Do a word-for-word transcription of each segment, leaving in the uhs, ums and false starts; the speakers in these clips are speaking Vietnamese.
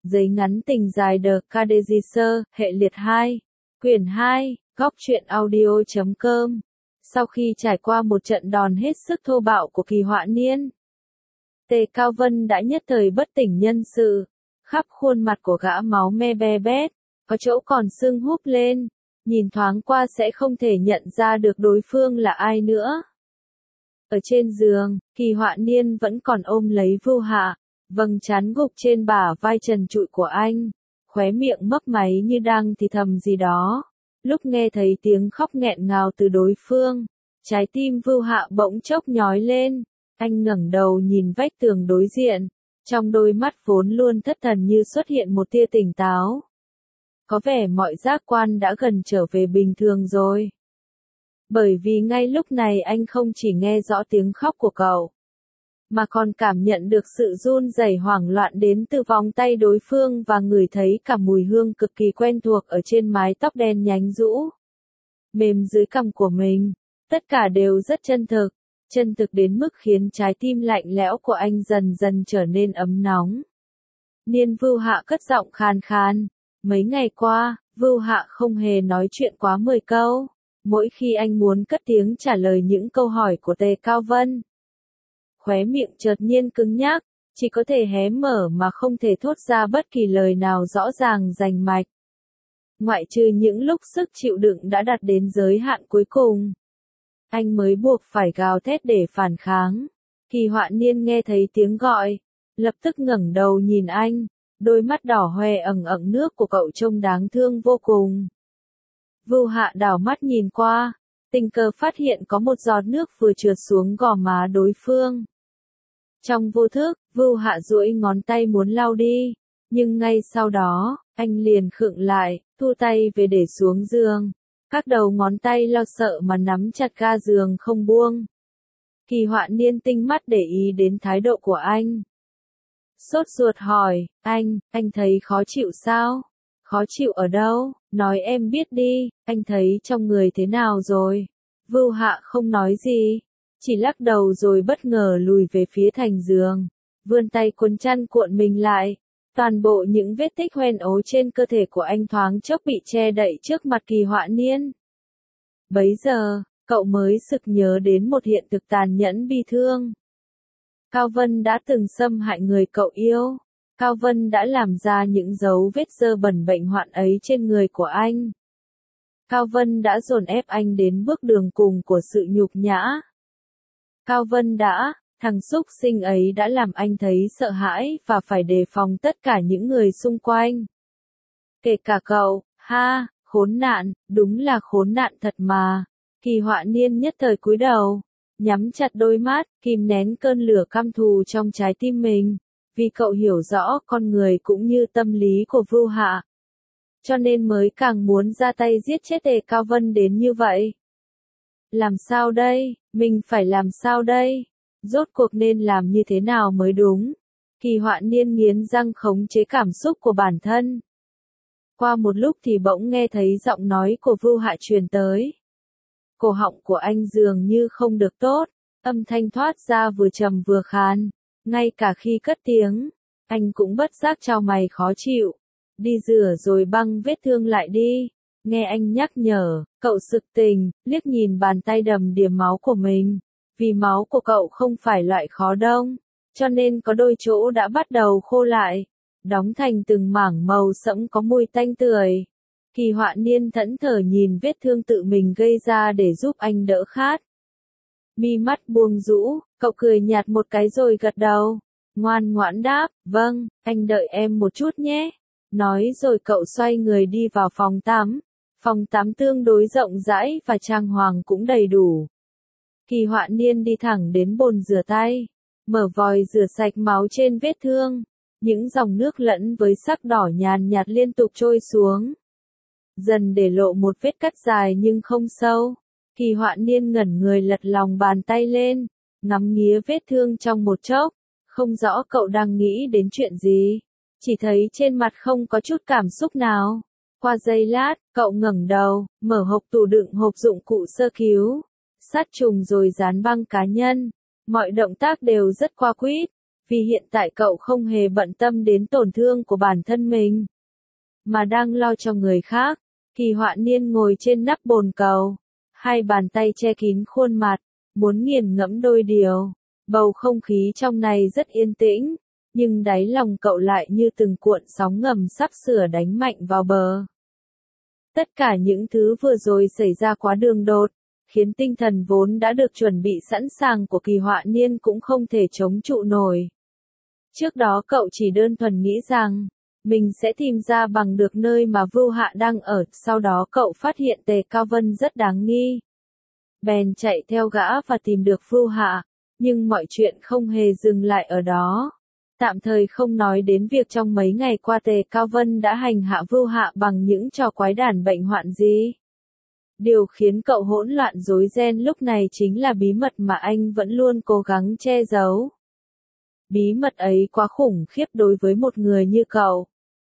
Giấy ngắn tình dài The Cadegisser, hệ liệt hai, quyển hai, góc truyện audio chấm com. Sau khi trải qua một trận đòn hết sức thô bạo của Kỳ Họa Niên, Tề Cao Vân đã nhất thời bất tỉnh nhân sự, khắp khuôn mặt của gã máu me be bét, có chỗ còn sưng húp lên, nhìn thoáng qua sẽ không thể nhận ra được đối phương là ai nữa. Ở trên giường, Kỳ Họa Niên vẫn còn ôm lấy Vưu Hạ, vầng trán gục trên bả vai trần trụi của anh, khóe miệng mấp máy như đang thì thầm gì đó. Lúc nghe thấy tiếng khóc nghẹn ngào từ đối phương, trái tim Vưu Hạ bỗng chốc nhói lên, anh ngẩng đầu nhìn vách tường đối diện, trong đôi mắt vốn luôn thất thần như xuất hiện một tia tỉnh táo. Có vẻ mọi giác quan đã gần trở về bình thường rồi. Bởi vì ngay lúc này anh không chỉ nghe rõ tiếng khóc của cậu, mà còn cảm nhận được sự run rẩy hoảng loạn đến từ vòng tay đối phương và ngửi thấy cả mùi hương cực kỳ quen thuộc ở trên mái tóc đen nhánh rũ, mềm dưới cằm của mình. Tất cả đều rất chân thực, chân thực đến mức khiến trái tim lạnh lẽo của anh dần dần trở nên ấm nóng. Niên Vưu Hạ cất giọng khàn khàn. Mấy ngày qua, Vưu Hạ không hề nói chuyện quá mười câu. Mỗi khi anh muốn cất tiếng trả lời những câu hỏi của Tề Cao Vân, khóe miệng chợt nhiên cứng nhắc, chỉ có thể hé mở mà không thể thốt ra bất kỳ lời nào rõ ràng rành mạch. Ngoại trừ những lúc sức chịu đựng đã đạt đến giới hạn cuối cùng, anh mới buộc phải gào thét để phản kháng. Kỳ Họa Niên nghe thấy tiếng gọi, lập tức ngẩng đầu nhìn anh, đôi mắt đỏ hoe ẩn ẩn nước của cậu trông đáng thương vô cùng. Vưu Hạ đảo mắt nhìn qua, tình cờ phát hiện có một giọt nước vừa trượt xuống gò má đối phương. Trong vô thức, Vưu Hạ duỗi ngón tay muốn lau đi, nhưng ngay sau đó, anh liền khựng lại, thu tay về để xuống giường. Các đầu ngón tay lo sợ mà nắm chặt ga giường không buông. Kỳ Họa Niên tinh mắt để ý đến thái độ của anh. Sốt ruột hỏi, anh, anh thấy khó chịu sao? Khó chịu ở đâu? Nói em biết đi, anh thấy trong người thế nào rồi? Vưu Hạ không nói gì, chỉ lắc đầu rồi bất ngờ lùi về phía thành giường, vươn tay cuốn chăn cuộn mình lại. Toàn bộ những vết tích hoen ố trên cơ thể của anh thoáng chốc bị che đậy trước mặt Kỳ Họa Niên. Bấy giờ, cậu mới sực nhớ đến một hiện thực tàn nhẫn bi thương. Cao Vân đã từng xâm hại người cậu yêu. Cao Vân đã làm ra những dấu vết dơ bẩn bệnh hoạn ấy trên người của anh. Cao Vân đã dồn ép anh đến bước đường cùng của sự nhục nhã. Cao Vân đã, thằng súc sinh ấy đã làm anh thấy sợ hãi và phải đề phòng tất cả những người xung quanh. Kể cả cậu, ha, khốn nạn, đúng là khốn nạn thật mà. Kỳ Họa Niên nhất thời cúi đầu, nhắm chặt đôi mắt, kìm nén cơn lửa căm thù trong trái tim mình, vì cậu hiểu rõ con người cũng như tâm lý của Vưu Hạ. Cho nên mới càng muốn ra tay giết chết Tề Cao Vân đến như vậy. Làm sao đây? Mình phải làm sao đây? Rốt cuộc nên làm như thế nào mới đúng? Kỳ Họa Niên nghiến răng khống chế cảm xúc của bản thân. Qua một lúc thì bỗng nghe thấy giọng nói của Vưu Hạ truyền tới. Cổ họng của anh dường như không được tốt, âm thanh thoát ra vừa trầm vừa khàn. Ngay cả khi cất tiếng, anh cũng bất giác chau mày khó chịu. Đi rửa rồi băng vết thương lại đi. Nghe anh nhắc nhở, cậu sực tỉnh, liếc nhìn bàn tay đầm đìa máu của mình. Vì máu của cậu không phải loại khó đông, cho nên có đôi chỗ đã bắt đầu khô lại, đóng thành từng mảng màu sẫm có mùi tanh tưởi. Kỳ Họa Niên thẫn thờ nhìn vết thương tự mình gây ra để giúp anh đỡ khát. Mi mắt buông rũ, cậu cười nhạt một cái rồi gật đầu. Ngoan ngoãn đáp, vâng, anh đợi em một chút nhé. Nói rồi cậu xoay người đi vào phòng tắm. Phòng tắm tương đối rộng rãi và trang hoàng cũng đầy đủ. Kỳ Họa Niên đi thẳng đến bồn rửa tay, mở vòi rửa sạch máu trên vết thương. Những dòng nước lẫn với sắc đỏ nhàn nhạt liên tục trôi xuống, dần để lộ một vết cắt dài nhưng không sâu. Kỳ Họa Niên ngẩn người lật lòng bàn tay lên, ngắm nghía vết thương trong một chốc, không rõ cậu đang nghĩ đến chuyện gì, chỉ thấy trên mặt không có chút cảm xúc nào. Qua giây lát, cậu ngẩng đầu, mở hộp tủ đựng hộp dụng cụ sơ cứu, sát trùng rồi dán băng cá nhân. Mọi động tác đều rất qua quýt, Vì hiện tại cậu không hề bận tâm đến tổn thương của bản thân mình, mà đang lo cho người khác. Kỳ Họa Niên ngồi trên nắp bồn cầu, hai bàn tay che kín khuôn mặt, muốn nghiền ngẫm đôi điều. Bầu không khí trong này rất yên tĩnh, nhưng đáy lòng cậu lại như từng cuộn sóng ngầm sắp sửa đánh mạnh vào bờ. Tất cả những thứ vừa rồi xảy ra quá đường đột, khiến tinh thần vốn đã được chuẩn bị sẵn sàng của Kỳ Họa Niên cũng không thể chống trụ nổi. Trước đó cậu chỉ đơn thuần nghĩ rằng, mình sẽ tìm ra bằng được nơi mà Vưu Hạ đang ở, sau đó cậu phát hiện Tề Cao Vân rất đáng nghi. Bèn chạy theo gã và tìm được Vưu Hạ, nhưng mọi chuyện không hề dừng lại ở đó. Tạm thời không nói đến việc trong mấy ngày qua Tề Cao Vân đã hành hạ Vưu Hạ bằng những trò quái đản bệnh hoạn gì. Điều khiến cậu hỗn loạn rối ren lúc này chính là bí mật mà anh vẫn luôn cố gắng che giấu. Bí mật ấy quá khủng khiếp đối với một người như cậu.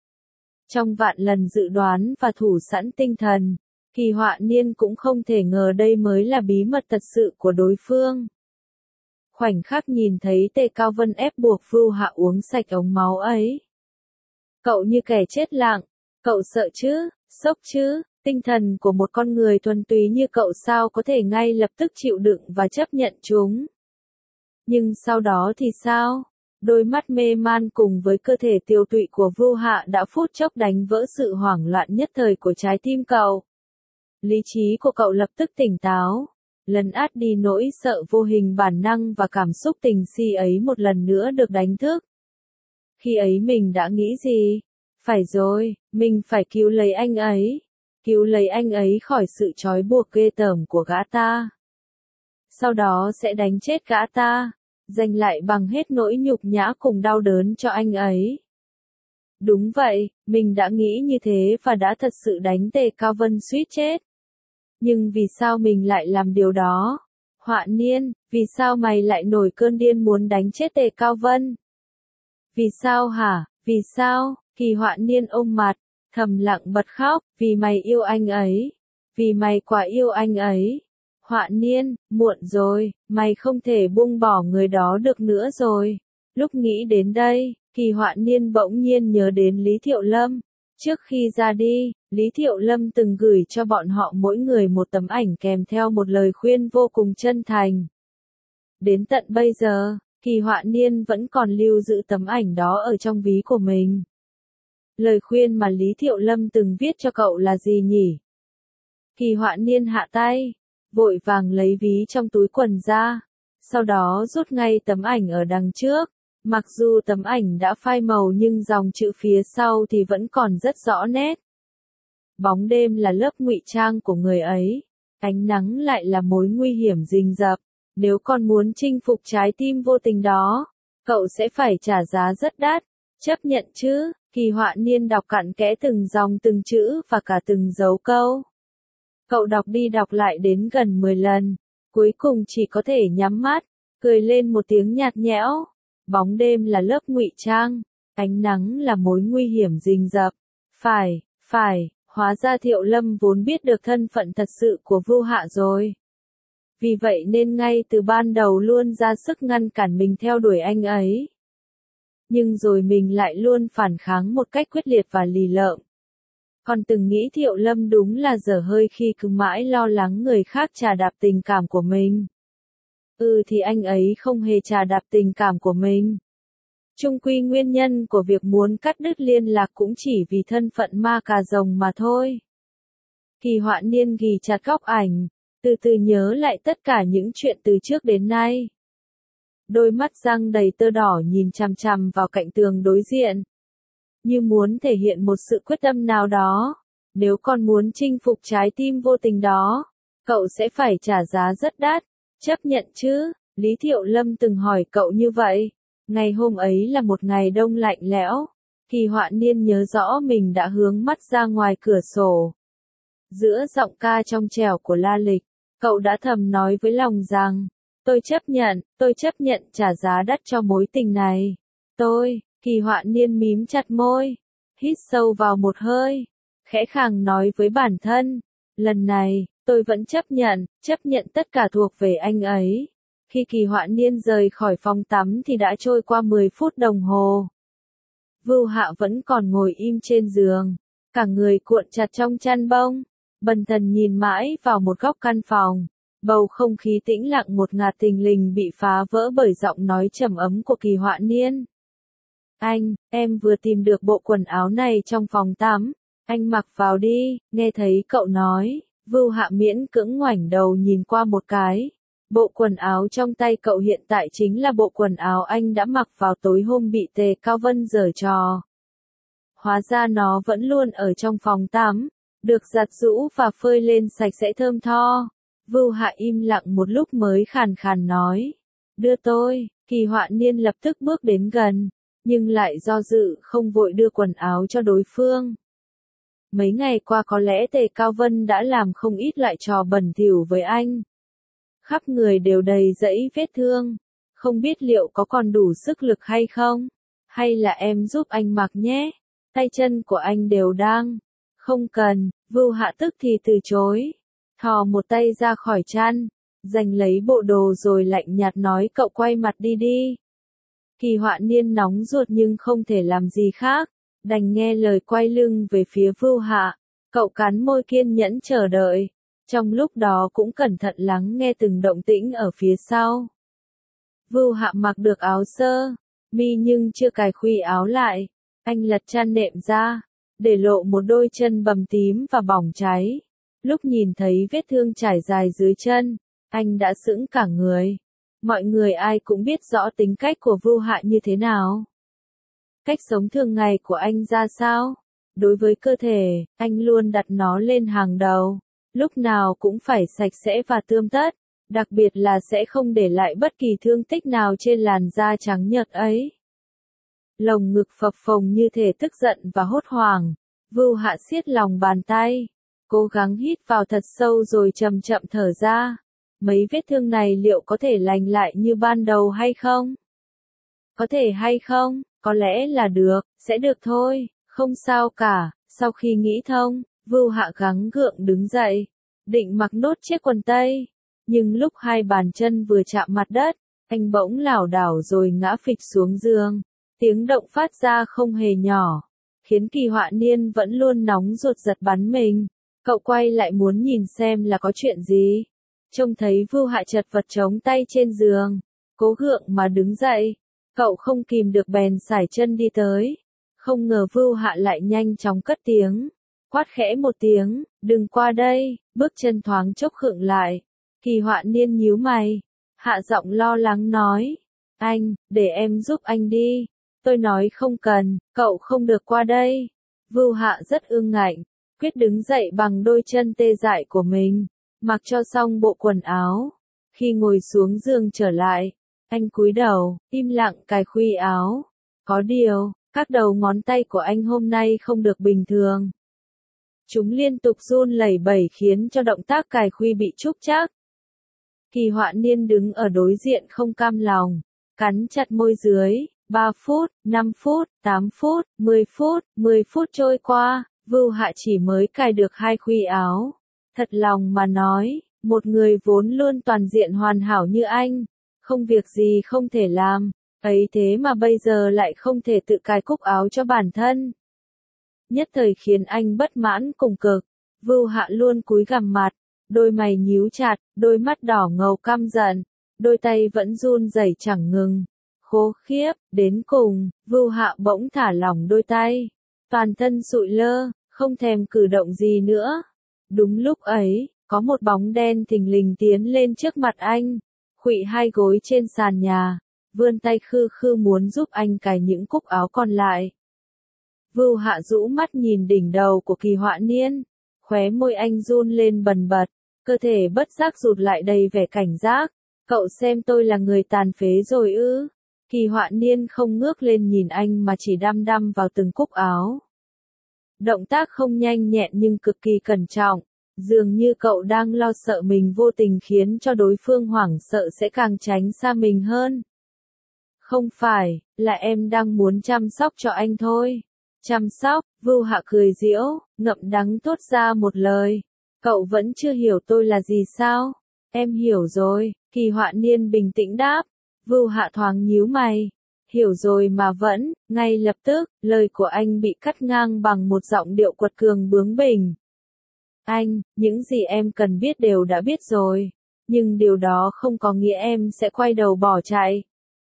Trong vạn lần dự đoán và thủ sẵn tinh thần, Kỳ Họa Niên cũng không thể ngờ đây mới là bí mật thật sự của đối phương. Khoảnh khắc nhìn thấy Tề Cao Vân ép buộc Vưu Hạ uống sạch ống máu ấy, cậu như kẻ chết lặng. Cậu sợ chứ, sốc chứ, tinh thần của một con người thuần túy như cậu sao có thể ngay lập tức chịu đựng và chấp nhận chúng. Nhưng sau đó thì sao? Đôi mắt mê man cùng với cơ thể tiêu tụy của Vưu Hạ đã phút chốc đánh vỡ sự hoảng loạn nhất thời của trái tim cậu. Lý trí của cậu lập tức tỉnh táo, lấn át đi nỗi sợ vô hình bản năng và cảm xúc tình si ấy một lần nữa được đánh thức. Khi ấy mình đã nghĩ gì? Phải rồi, mình phải cứu lấy anh ấy. Cứu lấy anh ấy khỏi sự trói buộc ghê tởm của gã ta. Sau đó sẽ đánh chết gã ta, giành lại bằng hết nỗi nhục nhã cùng đau đớn cho anh ấy. Đúng vậy, mình đã nghĩ như thế và đã thật sự đánh Tề Cao Vân suýt chết. Nhưng vì sao mình lại làm điều đó? Họa Niên, vì sao mày lại nổi cơn điên muốn đánh chết Tề Cao Vân? Vì sao hả? Vì sao? Kỳ Họa Niên ôm mặt, thầm lặng bật khóc, vì mày yêu anh ấy. Vì mày quá yêu anh ấy. Họa Niên, muộn rồi, mày không thể buông bỏ người đó được nữa rồi. Lúc nghĩ đến đây, Kỳ Họa Niên bỗng nhiên nhớ đến Lý Thiệu Lâm. Trước khi ra đi, Lý Thiệu Lâm từng gửi cho bọn họ mỗi người một tấm ảnh kèm theo một lời khuyên vô cùng chân thành. Đến tận bây giờ, Kỳ Họa Niên vẫn còn lưu giữ tấm ảnh đó ở trong ví của mình. Lời khuyên mà Lý Thiệu Lâm từng viết cho cậu là gì nhỉ? Kỳ Họa Niên hạ tay, vội vàng lấy ví trong túi quần ra, sau đó rút ngay tấm ảnh ở đằng trước. Mặc dù tấm ảnh đã phai màu nhưng dòng chữ phía sau thì vẫn còn rất rõ nét. Bóng đêm là lớp ngụy trang của người ấy, ánh nắng lại là mối nguy hiểm rình rập. Nếu con muốn chinh phục trái tim vô tình đó, cậu sẽ phải trả giá rất đắt. Chấp nhận chứ? Kỳ Họa Niên đọc cặn kẽ từng dòng từng chữ và cả từng dấu câu. Cậu đọc đi đọc lại đến gần mười lần, cuối cùng chỉ có thể nhắm mắt, cười lên một tiếng nhạt nhẽo. Bóng đêm là lớp ngụy trang, ánh nắng là mối nguy hiểm rình rập. Phải, phải, hóa ra Thiệu Lâm vốn biết được thân phận thật sự của Vưu Hạ rồi. Vì vậy nên ngay từ ban đầu luôn ra sức ngăn cản mình theo đuổi anh ấy. Nhưng rồi mình lại luôn phản kháng một cách quyết liệt và lì lợm. Còn từng nghĩ Thiệu Lâm đúng là dở hơi khi cứ mãi lo lắng người khác trà đạp tình cảm của mình. Ừ thì anh ấy không hề trà đạp tình cảm của mình. Chung quy nguyên nhân của việc muốn cắt đứt liên lạc cũng chỉ vì thân phận ma cà rồng mà thôi. Kỳ Họa Niên ghì chặt góc ảnh, từ từ nhớ lại tất cả những chuyện từ trước đến nay. Đôi mắt răng đầy tơ đỏ nhìn chằm chằm vào cạnh tường đối diện, như muốn thể hiện một sự quyết tâm nào đó. Nếu con muốn chinh phục trái tim vô tình đó, cậu sẽ phải trả giá rất đắt. Chấp nhận chứ? Lý Thiệu Lâm từng hỏi cậu như vậy. Ngày hôm ấy là một ngày đông lạnh lẽo. Kỳ Họa Niên nhớ rõ mình đã hướng mắt ra ngoài cửa sổ. Giữa giọng ca trong trẻo của La Lịch, cậu đã thầm nói với lòng rằng, tôi chấp nhận, tôi chấp nhận trả giá đắt cho mối tình này. Tôi, Kỳ Họa Niên mím chặt môi, hít sâu vào một hơi, khẽ khàng nói với bản thân, lần này, tôi vẫn chấp nhận, chấp nhận tất cả thuộc về anh ấy. Khi Kỳ Họa Niên rời khỏi phòng tắm thì đã trôi qua mười phút đồng hồ. Vưu Hạ vẫn còn ngồi im trên giường, cả người cuộn chặt trong chăn bông, bần thần nhìn mãi vào một góc căn phòng. Bầu không khí tĩnh lặng một ngạt thình lình bị phá vỡ bởi giọng nói trầm ấm của Kỳ Họa Niên. Anh, em vừa tìm được bộ quần áo này trong phòng tắm, anh mặc vào đi. Nghe thấy cậu nói, Vưu Hạ miễn cưỡng ngoảnh đầu nhìn qua một cái. Bộ quần áo trong tay cậu hiện tại chính là bộ quần áo anh đã mặc vào tối hôm bị Tề Cao Vân giở trò. Hóa ra nó vẫn luôn ở trong phòng tắm, được giặt giũ và phơi lên sạch sẽ thơm tho. Vưu Hạ im lặng một lúc mới khàn khàn nói, đưa tôi. Kỳ Họa Niên lập tức bước đến gần, nhưng lại do dự không vội đưa quần áo cho đối phương. Mấy ngày qua có lẽ Tề Cao Vân đã làm không ít loại trò bẩn thỉu với anh. Khắp người đều đầy dẫy vết thương, không biết liệu có còn đủ sức lực hay không, hay là em giúp anh mặc nhé, tay chân của anh đều đang. Không cần. Vưu Hạ tức thì từ chối, thò một tay ra khỏi chăn, giành lấy bộ đồ rồi lạnh nhạt nói cậu quay mặt đi đi. Kỳ Họa Niên nóng ruột nhưng không thể làm gì khác, đành nghe lời quay lưng về phía Vưu Hạ. Cậu cắn môi kiên nhẫn chờ đợi, trong lúc đó cũng cẩn thận lắng nghe từng động tĩnh ở phía sau. Vưu Hạ mặc được áo sơ mi nhưng chưa cài khuy áo lại, anh lật chăn nệm ra, để lộ một đôi chân bầm tím và bỏng cháy. Lúc nhìn thấy vết thương trải dài dưới chân, anh đã sững cả người. Mọi người ai cũng biết rõ tính cách của Vưu Hạ như thế nào. Cách sống thường ngày của anh ra sao? Đối với cơ thể, anh luôn đặt nó lên hàng đầu. Lúc nào cũng phải sạch sẽ và tươm tất, đặc biệt là sẽ không để lại bất kỳ thương tích nào trên làn da trắng nhợt ấy. Lồng ngực phập phồng như thể tức giận và hốt hoảng. Vưu Hạ siết lòng bàn tay, cố gắng hít vào thật sâu rồi chậm chậm thở ra. Mấy vết thương này liệu có thể lành lại như ban đầu hay không? Có thể hay không? Có lẽ là được, sẽ được thôi, không sao cả. Sau khi nghĩ thông, Vưu Hạ gắng gượng đứng dậy, định mặc nốt chiếc quần tây. Nhưng lúc hai bàn chân vừa chạm mặt đất, anh bỗng lảo đảo rồi ngã phịch xuống giường. Tiếng động phát ra không hề nhỏ, khiến Kỳ Họa Niên vẫn luôn nóng ruột giật bắn mình. Cậu quay lại muốn nhìn xem là có chuyện gì. Trông thấy Vưu Hạ chật vật chống tay trên giường, cố gượng mà đứng dậy. Cậu không kìm được bèn sải chân đi tới. Không ngờ Vưu Hạ lại nhanh chóng cất tiếng, quát khẽ một tiếng, đừng qua đây. Bước chân thoáng chốc khựng lại. Kỳ Họa Niên nhíu mày, hạ giọng lo lắng nói, anh, để em giúp anh đi. Tôi nói không cần, cậu không được qua đây. Vưu Hạ rất ương ngạnh, quyết đứng dậy bằng đôi chân tê dại của mình, mặc cho xong bộ quần áo. Khi ngồi xuống giường trở lại, anh cúi đầu, im lặng cài khuy áo. Có điều, các đầu ngón tay của anh hôm nay không được bình thường. Chúng liên tục run lẩy bẩy khiến cho động tác cài khuy bị trúc trắc. Kỳ Họa Niên đứng ở đối diện không cam lòng, cắn chặt môi dưới. ba phút, năm phút, tám phút, mười phút, mười phút trôi qua, Vưu Hạ chỉ mới cài được hai khuy áo. Thật lòng mà nói, một người vốn luôn toàn diện hoàn hảo như anh, không việc gì không thể làm, ấy thế mà bây giờ lại không thể tự cài cúc áo cho bản thân. Nhất thời khiến anh bất mãn cùng cực. Vưu Hạ luôn cúi gằm mặt, đôi mày nhíu chặt, đôi mắt đỏ ngầu căm giận, đôi tay vẫn run rẩy chẳng ngừng. Khố khiếp, đến cùng, Vưu Hạ bỗng thả lỏng đôi tay, toàn thân sụi lơ, không thèm cử động gì nữa. Đúng lúc ấy, có một bóng đen thình lình tiến lên trước mặt anh, khuỵu hai gối trên sàn nhà, vươn tay khư khư muốn giúp anh cài những cúc áo còn lại. Vưu Hạ rũ mắt nhìn đỉnh đầu của Kỳ Họa Niên, khóe môi anh run lên bần bật, cơ thể bất giác rụt lại đầy vẻ cảnh giác. Cậu xem tôi là người tàn phế rồi ư? Kỳ Họa Niên không ngước lên nhìn anh mà chỉ đăm đăm vào từng cúc áo. Động tác không nhanh nhẹn nhưng cực kỳ cẩn trọng, dường như cậu đang lo sợ mình vô tình khiến cho đối phương hoảng sợ sẽ càng tránh xa mình hơn. Không phải, là em đang muốn chăm sóc cho anh thôi. Chăm sóc? Vưu Hạ cười giễu, ngậm đắng thốt ra một lời. Cậu vẫn chưa hiểu tôi là gì sao? Em hiểu rồi. Kỳ Họa Niên bình tĩnh đáp. Vưu Hạ thoáng nhíu mày. Hiểu rồi mà vẫn, ngay lập tức, lời của anh bị cắt ngang bằng một giọng điệu quật cường bướng bỉnh. Anh, những gì em cần biết đều đã biết rồi. Nhưng điều đó không có nghĩa em sẽ quay đầu bỏ chạy.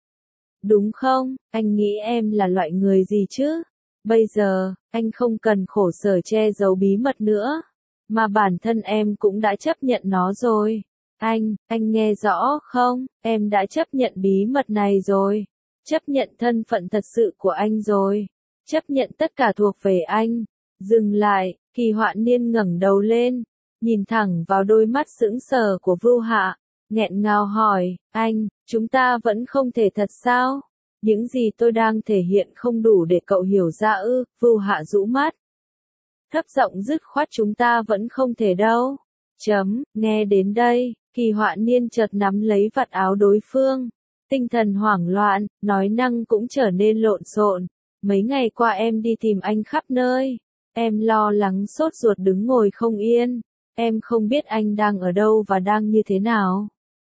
Đúng không, anh nghĩ em là loại người gì chứ? Bây giờ, anh không cần khổ sở che giấu bí mật nữa. Mà bản thân em cũng đã chấp nhận nó rồi. Anh, anh nghe rõ không? Em đã chấp nhận bí mật này rồi. Chấp nhận thân phận thật sự của anh rồi. Chấp nhận tất cả thuộc về anh. Dừng lại, Kỳ Họa Niên ngẩng đầu lên. Nhìn thẳng vào đôi mắt sững sờ của Vưu Hạ. Nghẹn ngào hỏi, anh, chúng ta vẫn không thể thật sao? Những gì tôi đang thể hiện không đủ để cậu hiểu ra ư? Vưu Hạ rũ mắt. Thấp giọng dứt khoát chúng ta vẫn không thể đâu. Chấm, nghe đến đây, Kỳ Họa Niên chợt nắm lấy vạt áo đối phương. Tinh thần hoảng loạn, nói năng cũng trở nên lộn xộn. Mấy ngày qua em đi tìm anh khắp nơi. Em lo lắng sốt ruột đứng ngồi không yên. Em không biết anh đang ở đâu và đang như thế nào.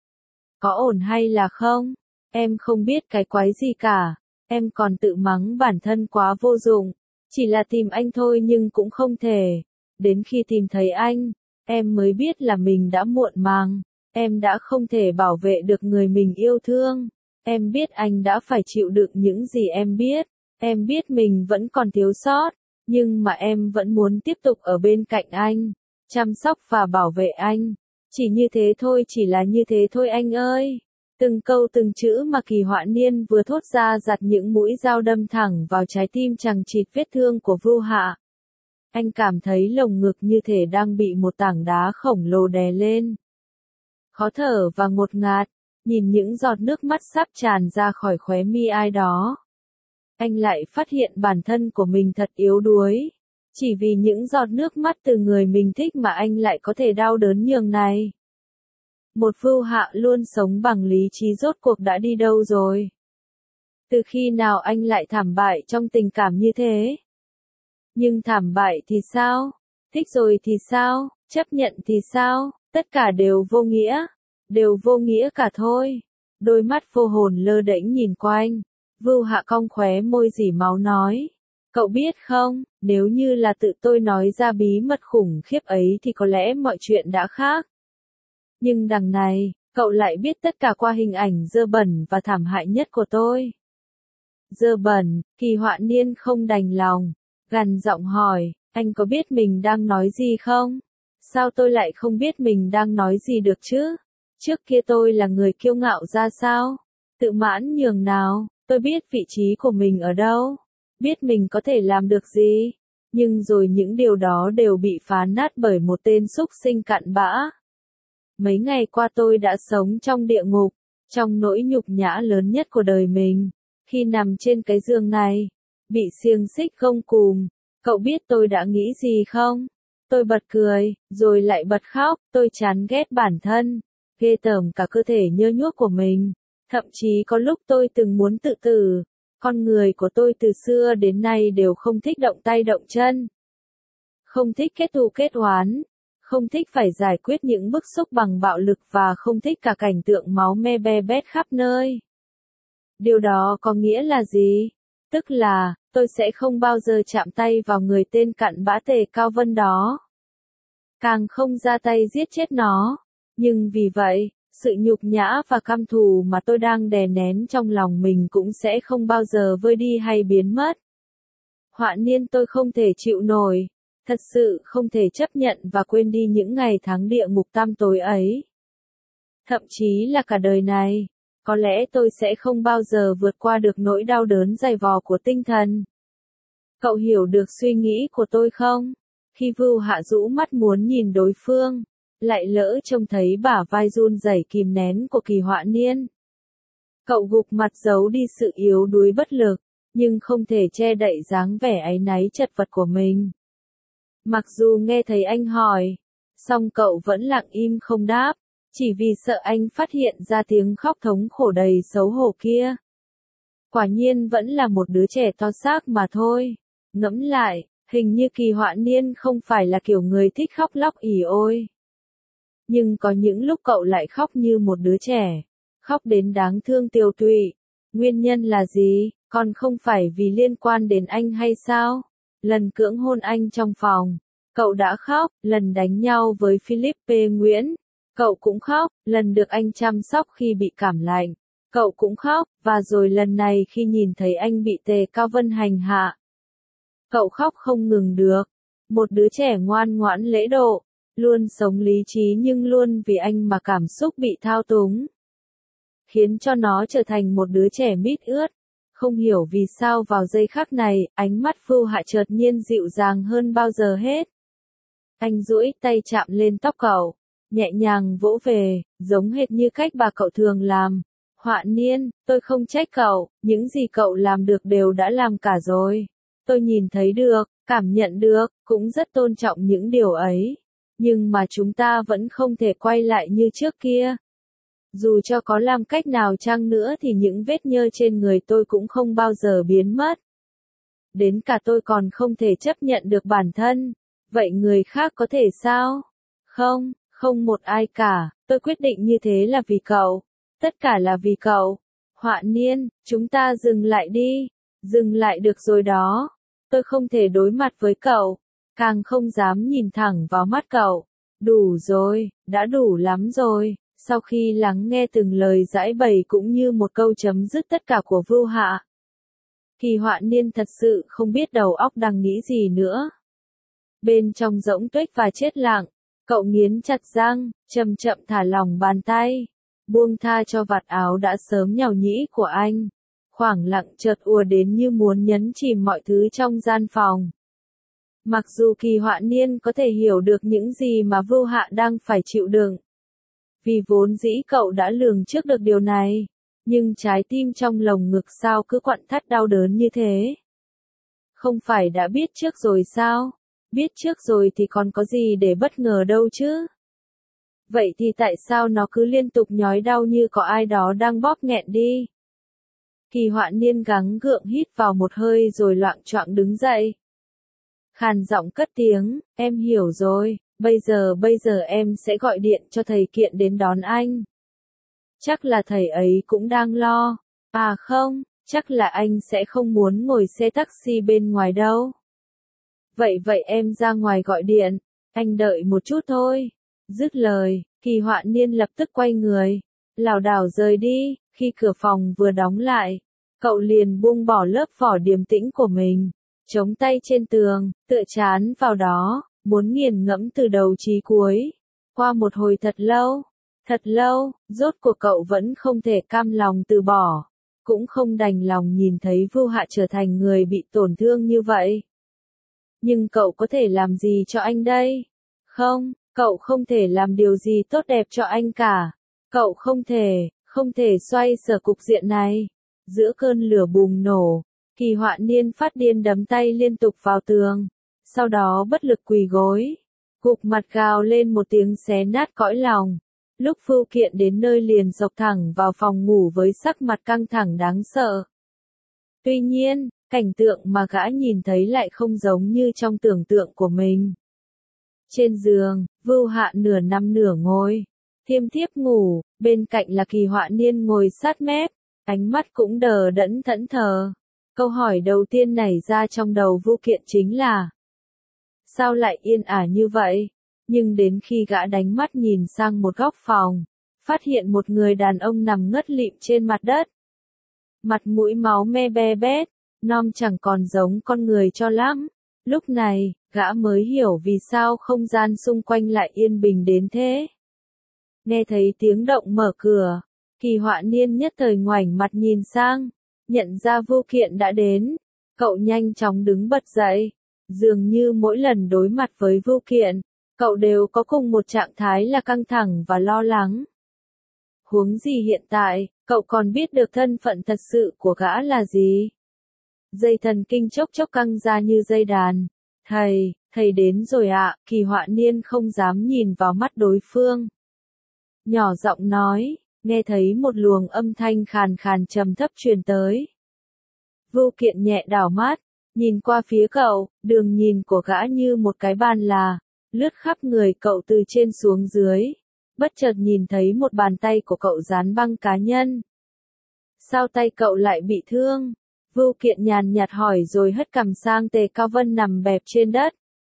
Có ổn hay là không? Em không biết cái quái gì cả. Em còn tự mắng bản thân quá vô dụng. Chỉ là tìm anh thôi nhưng cũng không thể. Đến khi tìm thấy anh, em mới biết là mình đã muộn màng. Em đã không thể bảo vệ được người mình yêu thương. Em biết anh đã phải chịu đựng những gì em biết. Em biết mình vẫn còn thiếu sót. Nhưng mà em vẫn muốn tiếp tục ở bên cạnh anh. Chăm sóc và bảo vệ anh. Chỉ như thế thôi, chỉ là như thế thôi anh ơi. Từng câu từng chữ mà Kỳ Họa Niên vừa thốt ra giặt những mũi dao đâm thẳng vào trái tim chằng chịt vết thương của Vưu Hạ. Anh cảm thấy lồng ngực như thể đang bị một tảng đá khổng lồ đè lên. Khó thở và ngột ngạt, nhìn những giọt nước mắt sắp tràn ra khỏi khóe mi ai đó. Anh lại phát hiện bản thân của mình thật yếu đuối. Chỉ vì những giọt nước mắt từ người mình thích mà anh lại có thể đau đớn nhường này. Một Vưu Hạ luôn sống bằng lý trí rốt cuộc đã đi đâu rồi? Từ khi nào anh lại thảm bại trong tình cảm như thế? Nhưng thảm bại thì sao? Thích rồi thì sao? Chấp nhận thì sao? Tất cả đều vô nghĩa. Đều vô nghĩa cả thôi. Đôi mắt vô hồn lơ đễnh nhìn quanh. Vưu Hạ cong khóe môi rỉ máu nói. Cậu biết không, nếu như là tự tôi nói ra bí mật khủng khiếp ấy thì có lẽ mọi chuyện đã khác. Nhưng đằng này, cậu lại biết tất cả qua hình ảnh dơ bẩn và thảm hại nhất của tôi. Dơ bẩn, Kỳ Họa Niên không đành lòng, gằn giọng hỏi, anh có biết mình đang nói gì không? Sao tôi lại không biết mình đang nói gì được chứ? Trước kia tôi là người kiêu ngạo ra sao? Tự mãn nhường nào, tôi biết vị trí của mình ở đâu? Biết mình có thể làm được gì? Nhưng rồi những điều đó đều bị phá nát bởi một tên súc sinh cặn bã. Mấy ngày qua tôi đã sống trong địa ngục, trong nỗi nhục nhã lớn nhất của đời mình. Khi nằm trên cái giường này, bị xiềng xích gông cùm, cậu biết tôi đã nghĩ gì không? Tôi bật cười, rồi lại bật khóc, tôi chán ghét bản thân, ghê tởm cả cơ thể nhơ nhuốc của mình. Thậm chí có lúc tôi từng muốn tự tử. Con người của tôi từ xưa đến nay đều không thích động tay động chân. Không thích kết thù kết oán. Không thích phải giải quyết những bức xúc bằng bạo lực và không thích cả cảnh tượng máu me be bét khắp nơi. Điều đó có nghĩa là gì? Tức là, tôi sẽ không bao giờ chạm tay vào người tên cặn bã Tề Cao Vân đó. Càng không ra tay giết chết nó. Nhưng vì vậy, sự nhục nhã và căm thù mà tôi đang đè nén trong lòng mình cũng sẽ không bao giờ vơi đi hay biến mất. Họa Niên, tôi không thể chịu nổi. Thật sự không thể chấp nhận và quên đi những ngày tháng địa ngục tăm tối ấy. Thậm chí là cả đời này, có lẽ tôi sẽ không bao giờ vượt qua được nỗi đau đớn dày vò của tinh thần. Cậu hiểu được suy nghĩ của tôi không? Khi Vưu Hạ rũ mắt muốn nhìn đối phương, lại lỡ trông thấy bả vai run rẩy kìm nén của Kỳ Họa Niên. Cậu gục mặt giấu đi sự yếu đuối bất lực, nhưng không thể che đậy dáng vẻ áy náy chật vật của mình. Mặc dù nghe thấy anh hỏi, song cậu vẫn lặng im không đáp, chỉ vì sợ anh phát hiện ra tiếng khóc thống khổ đầy xấu hổ kia. Quả nhiên vẫn là một đứa trẻ to xác mà thôi. Ngẫm lại, hình như Kỳ Họa Niên không phải là kiểu người thích khóc lóc ỉ ôi. Nhưng có những lúc cậu lại khóc như một đứa trẻ, khóc đến đáng thương tiều tụy. Nguyên nhân là gì? Còn không phải vì liên quan đến anh hay sao? Lần cưỡng hôn anh trong phòng, cậu đã khóc. Lần đánh nhau với Philippe Nguyễn, cậu cũng khóc. Lần được anh chăm sóc khi bị cảm lạnh, cậu cũng khóc. Và rồi lần này khi nhìn thấy anh bị Tề Cao Vân hành hạ, cậu khóc không ngừng được. Một đứa trẻ ngoan ngoãn lễ độ, luôn sống lý trí nhưng luôn vì anh mà cảm xúc bị thao túng, khiến cho nó trở thành một đứa trẻ mít ướt. Không hiểu vì sao vào giây khắc này, ánh mắt Vưu Hạ chợt nhiên dịu dàng hơn bao giờ hết. Anh duỗi tay chạm lên tóc cậu, nhẹ nhàng vỗ về, giống hệt như cách bà cậu thường làm. Họa Niên, tôi không trách cậu, những gì cậu làm được đều đã làm cả rồi. Tôi nhìn thấy được, cảm nhận được, cũng rất tôn trọng những điều ấy. Nhưng mà chúng ta vẫn không thể quay lại như trước kia. Dù cho có làm cách nào chăng nữa thì những vết nhơ trên người tôi cũng không bao giờ biến mất. Đến cả tôi còn không thể chấp nhận được bản thân. Vậy người khác có thể sao? Không, không một ai cả. Tôi quyết định như thế là vì cậu. Tất cả là vì cậu. Họa Niên, chúng ta dừng lại đi. Dừng lại được rồi đó. Tôi không thể đối mặt với cậu. Càng không dám nhìn thẳng vào mắt cậu. Đủ rồi, đã đủ lắm rồi. Sau khi lắng nghe từng lời giải bày cũng như một câu chấm dứt tất cả của Vưu Hạ, Kỳ Họa Niên thật sự không biết đầu óc đang nghĩ gì nữa. Bên trong rỗng tuếch và chết lặng, cậu nghiến chặt răng, chậm chậm thả lỏng bàn tay, buông tha cho vạt áo đã sớm nhàu nhĩ của anh. Khoảng lặng chợt ùa đến như muốn nhấn chìm mọi thứ trong gian phòng. Mặc dù Kỳ Họa Niên có thể hiểu được những gì mà Vưu Hạ đang phải chịu đựng, vì vốn dĩ cậu đã lường trước được điều này, nhưng trái tim trong lồng ngực sao cứ quặn thắt đau đớn như thế? Không phải đã biết trước rồi sao? Biết trước rồi thì còn có gì để bất ngờ đâu chứ? Vậy thì tại sao nó cứ liên tục nhói đau như có ai đó đang bóp nghẹn đi? Kỳ Họa Niên gắng gượng hít vào một hơi rồi loạng choạng đứng dậy. Khàn giọng cất tiếng, em hiểu rồi. Bây giờ bây giờ em sẽ gọi điện cho thầy Kiện đến đón anh. Chắc là thầy ấy cũng đang lo. À không, chắc là anh sẽ không muốn ngồi xe taxi bên ngoài đâu. Vậy vậy em ra ngoài gọi điện, anh đợi một chút thôi. Dứt lời, Kỳ Họa Niên lập tức quay người, lảo đảo rời đi. Khi cửa phòng vừa đóng lại, cậu liền buông bỏ lớp vỏ điềm tĩnh của mình, chống tay trên tường, tựa chán vào đó, muốn nghiền ngẫm từ đầu chí cuối. Qua một hồi thật lâu, thật lâu, rốt cuộc cậu vẫn không thể cam lòng từ bỏ, cũng không đành lòng nhìn thấy Vưu Hạ trở thành người bị tổn thương như vậy. Nhưng cậu có thể làm gì cho anh đây? Không, cậu không thể làm điều gì tốt đẹp cho anh cả. Cậu không thể, không thể xoay sở cục diện này. Giữa cơn lửa bùng nổ, Kỳ Họa Niên phát điên đấm tay liên tục vào tường, sau đó bất lực quỳ gối, gục mặt gào lên một tiếng xé nát cõi lòng. Lúc Vưu Kiện đến nơi liền dọc thẳng vào phòng ngủ với sắc mặt căng thẳng đáng sợ. Tuy nhiên, cảnh tượng mà gã nhìn thấy lại không giống như trong tưởng tượng của mình. Trên giường, Vưu Hạ nửa nằm nửa ngồi, thiêm thiếp ngủ, bên cạnh là Kỳ Họa Niên ngồi sát mép, ánh mắt cũng đờ đẫn thẫn thờ. Câu hỏi đầu tiên nảy ra trong đầu Vưu Kiện chính là: sao lại yên ả như vậy? Nhưng đến khi gã đánh mắt nhìn sang một góc phòng, phát hiện một người đàn ông nằm ngất lịm trên mặt đất. Mặt mũi máu me be bét, nom chẳng còn giống con người cho lắm. Lúc này, gã mới hiểu vì sao không gian xung quanh lại yên bình đến thế. Nghe thấy tiếng động mở cửa, Kỳ Họa Niên nhất thời ngoảnh mặt nhìn sang, nhận ra Vưu Kiện đã đến. Cậu nhanh chóng đứng bật dậy. Dường như mỗi lần đối mặt với Vưu Kiện, cậu đều có cùng một trạng thái là căng thẳng và lo lắng. Huống gì hiện tại, cậu còn biết được thân phận thật sự của gã là gì. Dây thần kinh chốc chốc căng ra như dây đàn. Thầy, thầy đến rồi ạ. Kỳ Họa Niên không dám nhìn vào mắt đối phương. Nhỏ giọng nói, nghe thấy một luồng âm thanh khàn khàn trầm thấp truyền tới. Vưu Kiện nhẹ đảo mắt, nhìn qua phía cậu, đường nhìn của gã như một cái bàn là, lướt khắp người cậu từ trên xuống dưới, bất chợt nhìn thấy một bàn tay của cậu dán băng cá nhân. Sao tay cậu lại bị thương? Vưu Kiện nhàn nhạt hỏi rồi hất cằm sang Tề Cao Vân nằm bẹp trên đất.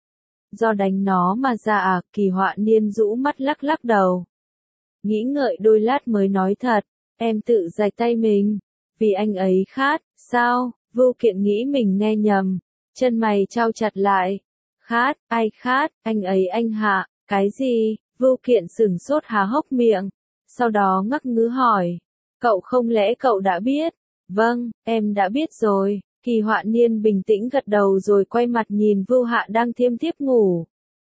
Do đánh nó mà ra à? Kỳ Họa Niên rũ mắt lắc lắc đầu. Nghĩ ngợi đôi lát mới nói thật, em tự rạch tay mình, vì anh ấy khát, sao? Vưu Kiện nghĩ mình nghe nhầm, chân mày chau chặt lại. Khát, ai khát, anh ấy anh hạ, cái gì? Vưu Kiện sửng sốt há hốc miệng, sau đó ngắc ngứ hỏi. Cậu không lẽ cậu đã biết? Vâng, em đã biết rồi. Kỳ Họa Niên bình tĩnh gật đầu rồi quay mặt nhìn Vưu Hạ đang thiêm thiếp ngủ.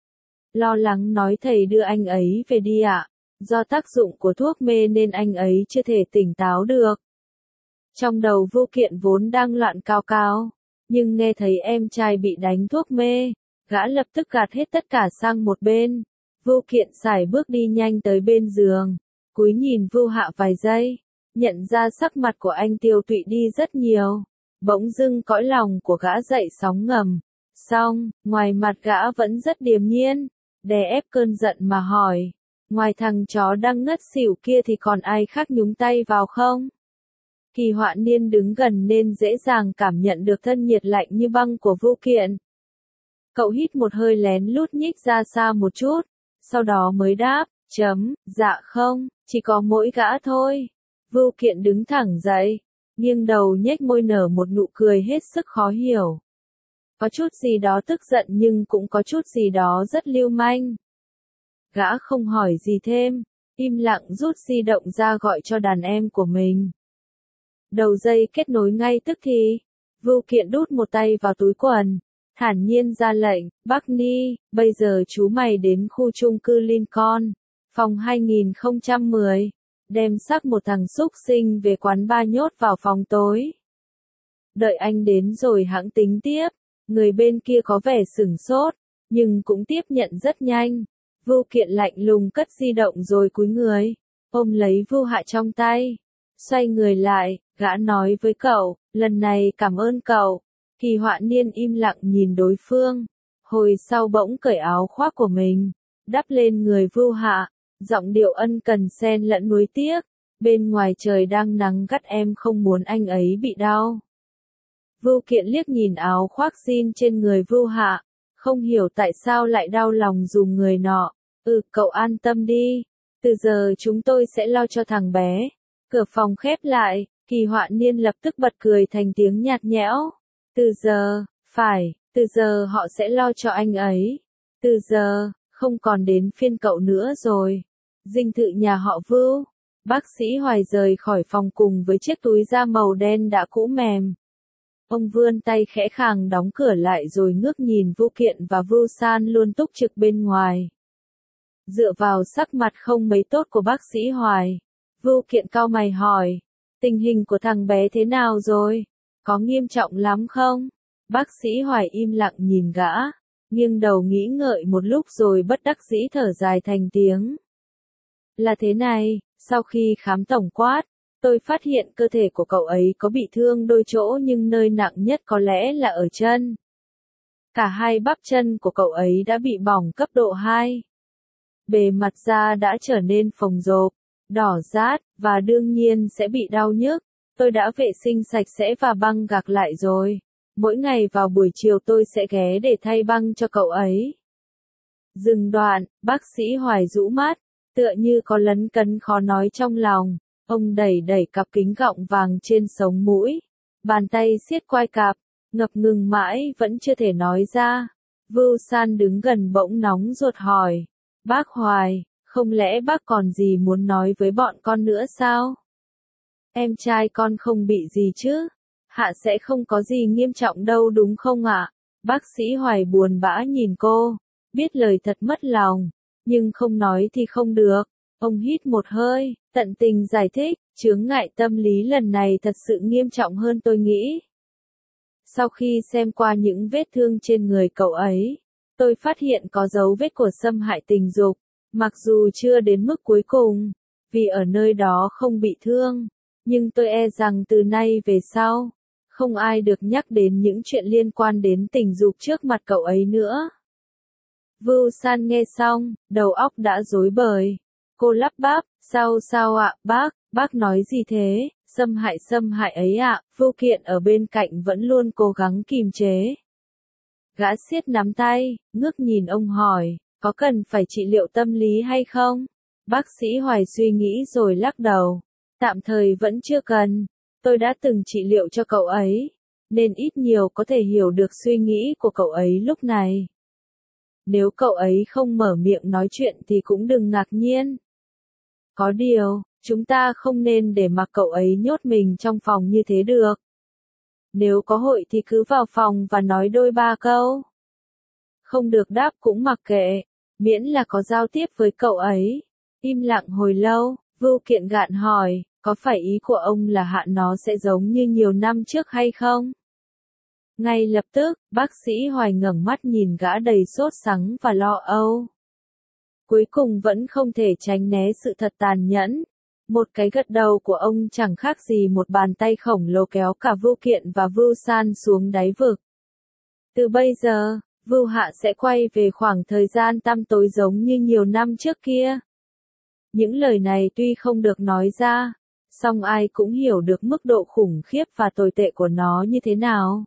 Lo lắng nói thầy đưa anh ấy về đi ạ. Do tác dụng của thuốc mê nên anh ấy chưa thể tỉnh táo được. Trong đầu Vưu Kiện vốn đang loạn cao cao, nhưng nghe thấy em trai bị đánh thuốc mê, gã lập tức gạt hết tất cả sang một bên. Vưu Kiện sải bước đi nhanh tới bên giường, cúi nhìn Vưu Hạ vài giây, nhận ra sắc mặt của anh tiêu tụy đi rất nhiều. Bỗng dưng cõi lòng của gã dậy sóng ngầm. Xong, ngoài mặt gã vẫn rất điềm nhiên, đè ép cơn giận mà hỏi. Ngoài thằng chó đang ngất xỉu kia thì còn ai khác nhúng tay vào không? Kỳ Họa Niên đứng gần nên dễ dàng cảm nhận được thân nhiệt lạnh như băng của Vưu Kiện. Cậu hít một hơi lén lút nhích ra xa một chút, sau đó mới đáp, chấm, dạ không, chỉ có mỗi gã thôi. Vưu Kiện đứng thẳng dậy, nghiêng đầu nhếch môi nở một nụ cười hết sức khó hiểu. Có chút gì đó tức giận nhưng cũng có chút gì đó rất lưu manh. Gã không hỏi gì thêm, im lặng rút di động ra gọi cho đàn em của mình. Đầu dây kết nối ngay tức thì, Vưu Kiện đút một tay vào túi quần, thản nhiên ra lệnh, Bắc Ni, bây giờ chú mày đến khu chung cư Lincoln, phòng hai nghìn không trăm mười, đem xác một thằng xúc sinh về quán bar nhốt vào phòng tối. Đợi anh đến rồi hãng tính tiếp. Người bên kia có vẻ sửng sốt, nhưng cũng tiếp nhận rất nhanh. Vưu Kiện lạnh lùng cất di động rồi cúi người, ôm lấy Vưu Hạ trong tay. Xoay người lại, gã nói với cậu, lần này cảm ơn cậu. Kỳ Họa Niên im lặng nhìn đối phương, hồi sau bỗng cởi áo khoác của mình, đắp lên người Vưu Hạ, giọng điệu ân cần xen lẫn nuối tiếc. Bên ngoài trời đang nắng gắt, em không muốn anh ấy bị đau. Vưu Kiện liếc nhìn áo khoác jean trên người Vưu Hạ, không hiểu tại sao lại đau lòng dùm người nọ. Ừ, cậu an tâm đi, từ giờ chúng tôi sẽ lo cho thằng bé. Cửa phòng khép lại, Kỳ Họa Niên lập tức bật cười thành tiếng nhạt nhẽo. Từ giờ, phải, từ giờ họ sẽ lo cho anh ấy. Từ giờ, không còn đến phiên cậu nữa rồi. Dinh thự nhà họ Vưu. Bác sĩ Hoài rời khỏi phòng cùng với chiếc túi da màu đen đã cũ mềm. Ông vươn tay khẽ khàng đóng cửa lại rồi ngước nhìn Vưu Kiện và Vưu San luôn túc trực bên ngoài. Dựa vào sắc mặt không mấy tốt của bác sĩ Hoài, Vưu Kiện cau mày hỏi, tình hình của thằng bé thế nào rồi? Có nghiêm trọng lắm không? Bác sĩ Hoài im lặng nhìn gã, nghiêng đầu nghĩ ngợi một lúc rồi bất đắc dĩ thở dài thành tiếng. Là thế này, sau khi khám tổng quát, tôi phát hiện cơ thể của cậu ấy có bị thương đôi chỗ nhưng nơi nặng nhất có lẽ là ở chân. Cả hai bắp chân của cậu ấy đã bị bỏng cấp độ hai. Bề mặt da đã trở nên phồng rộp, đỏ rát, và đương nhiên sẽ bị đau nhức. Tôi đã vệ sinh sạch sẽ và băng gạc lại rồi. Mỗi ngày vào buổi chiều tôi sẽ ghé để thay băng cho cậu ấy. Dừng đoạn, bác sĩ Hoài rũ mắt, tựa như có lấn cấn khó nói trong lòng. Ông đẩy đẩy cặp kính gọng vàng trên sống mũi. Bàn tay siết quai cạp, ngập ngừng mãi vẫn chưa thể nói ra. Vưu San đứng gần bỗng nóng ruột hỏi. Bác Hoài, không lẽ bác còn gì muốn nói với bọn con nữa sao? Em trai con không bị gì chứ? Hạ sẽ không có gì nghiêm trọng đâu đúng không ạ? Bác sĩ Hoài buồn bã nhìn cô, biết lời thật mất lòng, nhưng không nói thì không được. Ông hít một hơi, tận tình giải thích, chướng ngại tâm lý lần này thật sự nghiêm trọng hơn tôi nghĩ. Sau khi xem qua những vết thương trên người cậu ấy, tôi phát hiện có dấu vết của xâm hại tình dục, mặc dù chưa đến mức cuối cùng, vì ở nơi đó không bị thương, nhưng tôi e rằng từ nay về sau, không ai được nhắc đến những chuyện liên quan đến tình dục trước mặt cậu ấy nữa. Vưu San nghe xong, đầu óc đã rối bời. Cô lắp bắp, sao sao ạ, bác, bác nói gì thế, xâm hại xâm hại ấy ạ, Vưu Kiện ở bên cạnh vẫn luôn cố gắng kìm chế. Gã siết nắm tay, ngước nhìn ông hỏi, có cần phải trị liệu tâm lý hay không? Bác sĩ Hoài suy nghĩ rồi lắc đầu, tạm thời vẫn chưa cần, tôi đã từng trị liệu cho cậu ấy, nên ít nhiều có thể hiểu được suy nghĩ của cậu ấy lúc này. Nếu cậu ấy không mở miệng nói chuyện thì cũng đừng ngạc nhiên. Có điều, chúng ta không nên để mặc cậu ấy nhốt mình trong phòng như thế được. Nếu có hội thì cứ vào phòng và nói đôi ba câu. Không được đáp cũng mặc kệ, miễn là có giao tiếp với cậu ấy. Im lặng hồi lâu, Vưu Kiện gạn hỏi, có phải ý của ông là Hạ nó sẽ giống như nhiều năm trước hay không? Ngay lập tức, bác sĩ Hoài ngẩng mắt nhìn gã đầy sốt sắng và lo âu. Cuối cùng vẫn không thể tránh né sự thật tàn nhẫn. Một cái gật đầu của ông chẳng khác gì một bàn tay khổng lồ kéo cả Vưu Kiện và Vưu San xuống đáy vực. Từ bây giờ, Vưu Hạ sẽ quay về khoảng thời gian tăm tối giống như nhiều năm trước kia. Những lời này tuy không được nói ra, song ai cũng hiểu được mức độ khủng khiếp và tồi tệ của nó như thế nào.